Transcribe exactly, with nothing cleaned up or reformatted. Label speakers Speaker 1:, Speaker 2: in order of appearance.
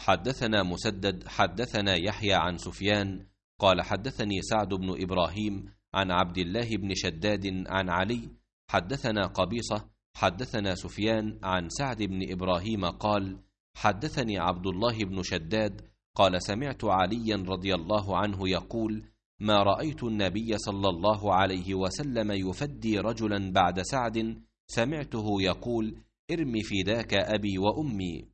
Speaker 1: حدثنا مسدد حدثنا يحيى عن سفيان قال حدثني سعد بن إبراهيم عن عبد الله بن شداد عن علي حدثنا قبيصة حدثنا سفيان عن سعد بن إبراهيم قال حدثني عبد الله بن شداد قال سمعت عليا رضي الله عنه يقول ما رأيت النبي صلى الله عليه وسلم يفدي رجلا بعد سعد سمعته يقول ارم فداك أبي وأمي.